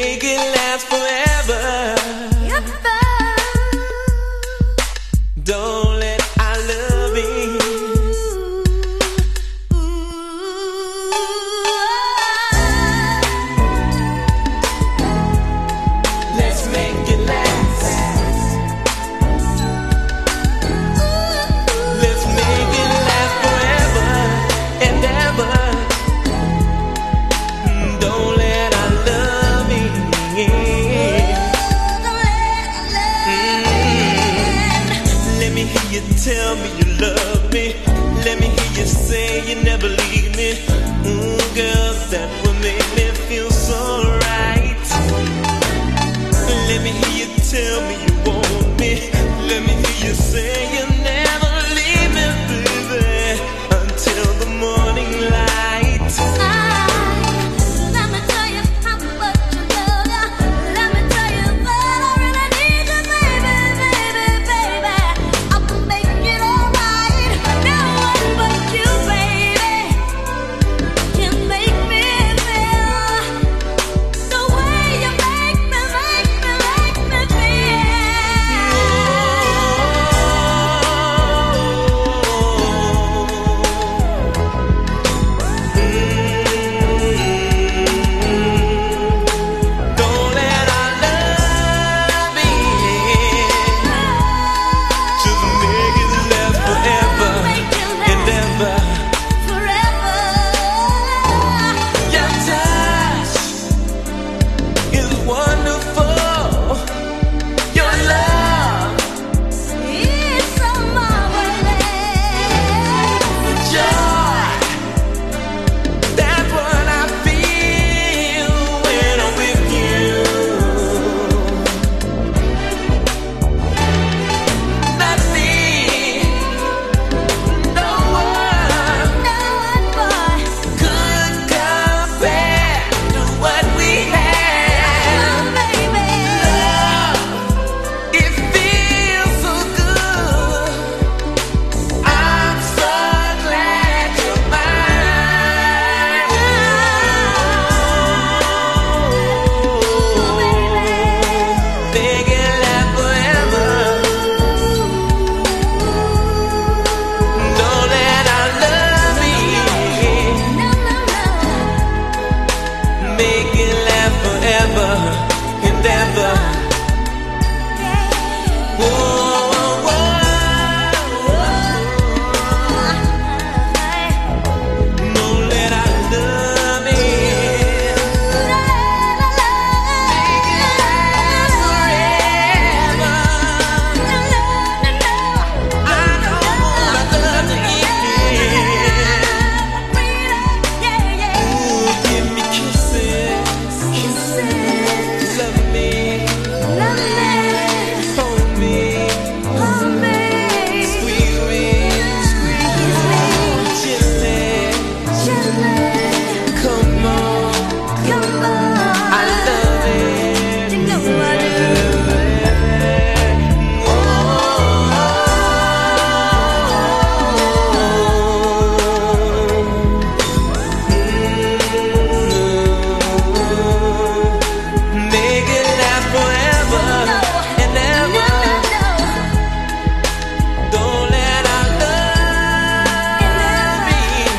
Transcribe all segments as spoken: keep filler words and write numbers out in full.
make it last forever. Don't let our love in. Let's make it last. Let's make it last forever and ever. Don't let our love in. Mm. Let me hear you tell me you love me. Let me hear you say you never leave me. Ooh, girl, that would make me feel so right. Let me hear you tell me you want me. Let me hear you say you'll never leave me, baby, until the morning light. Let me tell you how much I love ya. Let me tell you that I really need you, baby, baby, baby. I can make it alright. No one but you, baby, can make me feel the way you make me, make me, make me feel. Don't let our love in. Just make it last forever and ever. Forever. Your touch is wonderful. Your love, It's so marvelous. joy, that's what I feel when I'm with you. Nothing, no one No one but could compare to what we have. baby. It feels so good. I'm so glad you're mine. Make it last forever. Don't let our love in. No, no, no. Make it last forever and ever. Whoa, whoa, whoa. Don't let our love in. Make it last forever. I know my love to end. Ooh, give me kisses. Love me. Hold me. Squeeze me. Gently. Come on. I love it. Make it last forever and ever. Don't let our love in.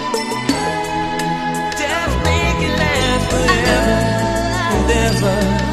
Just make it last forever and ever.